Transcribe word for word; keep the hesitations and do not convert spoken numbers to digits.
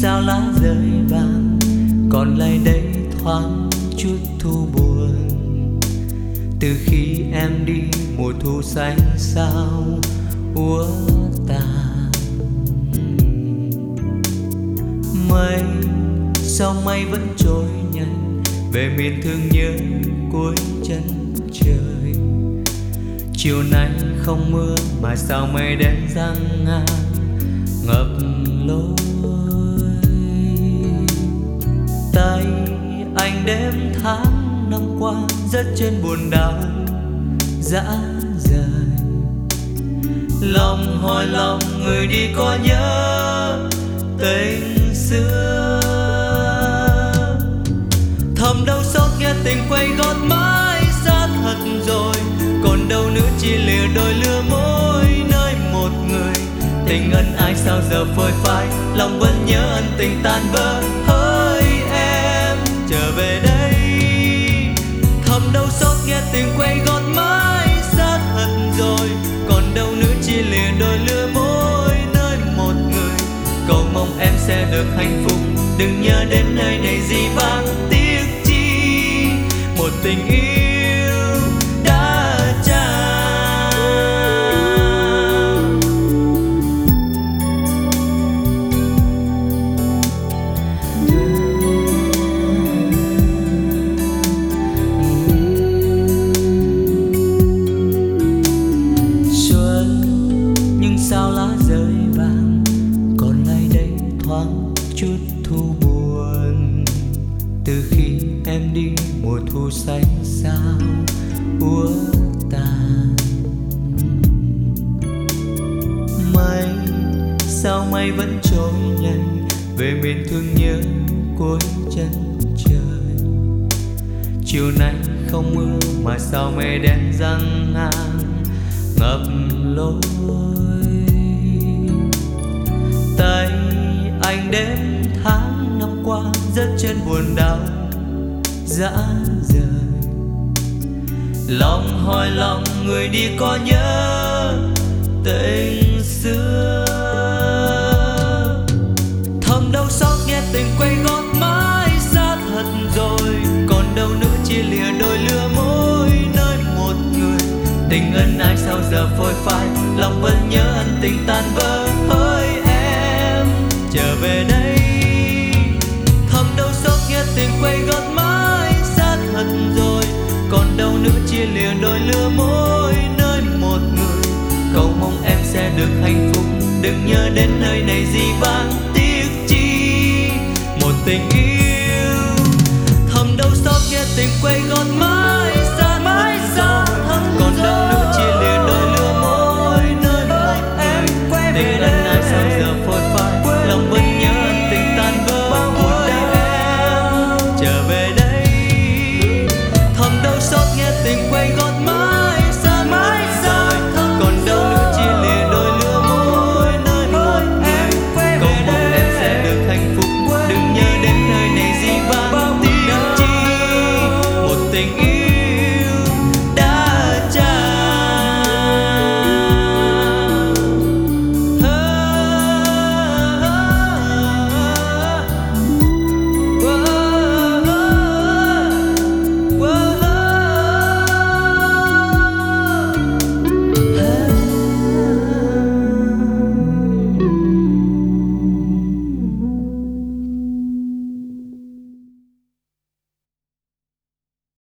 sao lá rơi vàng còn lại đây thoáng chút thu buồn. Từ khi em đi mùa thu xanh sao úa tàn. Mây sao mây vẫn trôi nhanh về miền thương nhớ cuối chân trời. Chiều nay không mưa mà sao mây đen giăng ngang ngập lối. Tay anh đêm tháng năm qua rất trên buồn đau dã rời. Lòng hỏi lòng người đi có nhớ tình xưa. Thầm đau xót nghe tình quay gót mãi xa thật rồi. Còn đâu nữa chỉ lìa đôi lứa môi nơi một người. Tình ân ai sao giờ phôi phai, lòng vẫn nhớ ân tình tan vỡ. Hỡi em trở về đây. Thầm đau xót nghe tình quay gót mãi xa thật rồi. Còn đâu nữa chỉ lìa đôi lứa môi nơi một người. Cầu mong em sẽ được hạnh phúc, đừng nhớ đến nơi này gì vang tiếc chi một tình yêu đã trao. Xuân nhưng sao lá rơi vàng còn lại đây thoáng chút thu buồn. Từ khi em đi mùa thu xanh sao úa tàn. Mây sao mây vẫn trôi nhanh về miền thương nhớ cuối chân trời. Chiều nay không mưa mà sao mây đen giăng ngang ngập lối. Tay anh đêm tháng năm qua rất trên buồn đau dã rời. Lòng hỏi lòng người đi có nhớ tình xưa. Thầm đau xót nghe tình quay gót mãi xa thật rồi. Còn đâu nữa chỉ lìa đôi lứa môi nơi một người. Tình ân ai sao giờ phôi phai, lòng vẫn nhớ ân tình tan vỡ. Hỡi em trở về đây. Thầm đau xót nghe tình quay gót mãi xa thật rồi. Còn đâu nữa chỉ lìa đôi lứa môi.